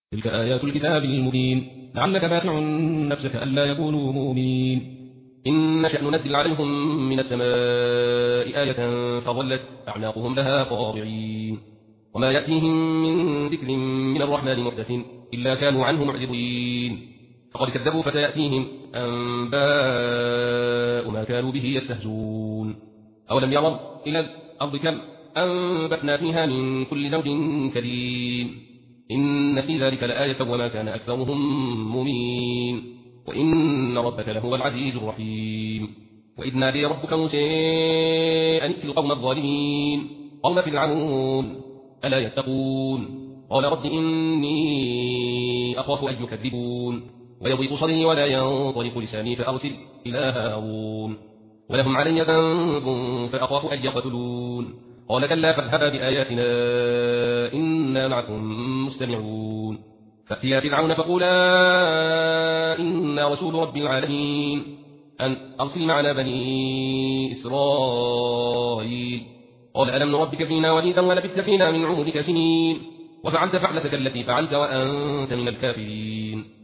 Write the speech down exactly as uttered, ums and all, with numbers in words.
تلك آيات الكتاب المبين لعلك باخع نفسك ألا يكونوا مؤمنين إن نشأ ننزل عليهم من السماء آية فظلت أعناقهم لها خاضعين وما يأتيهم من ذكر من الرحمن محدث إلا كانوا عنه معرضين فقد كذبوا فسيأتيهم أنباء ما كانوا به يستهزئون أولم يروا إلى الأرض كم أنبتنا فيها من كل زوج كريم إن في ذلك لآية وما كان أكثرهم مؤمنين وإن ربك لهو العزيز الرحيم وإذ نادي ربك موسى أن ائت القوم الظالمين قوم فرعون ألا يتقون قال رب إني أخاف أن يكذبون ويضيق صدري ولا ينطلق لساني فأرسل إلى هارون ولهم علي ذنب فأخاف أن يقتلون قال كلا فاذهبا بآياتنا إنا معكم مستمعون فأتيا فرعون فقولا إنا رسول رب العالمين أن أرسل معنا بني إسرائيل قال ألم نربك فينا وليدا ولبثت فينا من عمرك سنين وفعلت فعلتك التي فعلت وأنت من الكافرين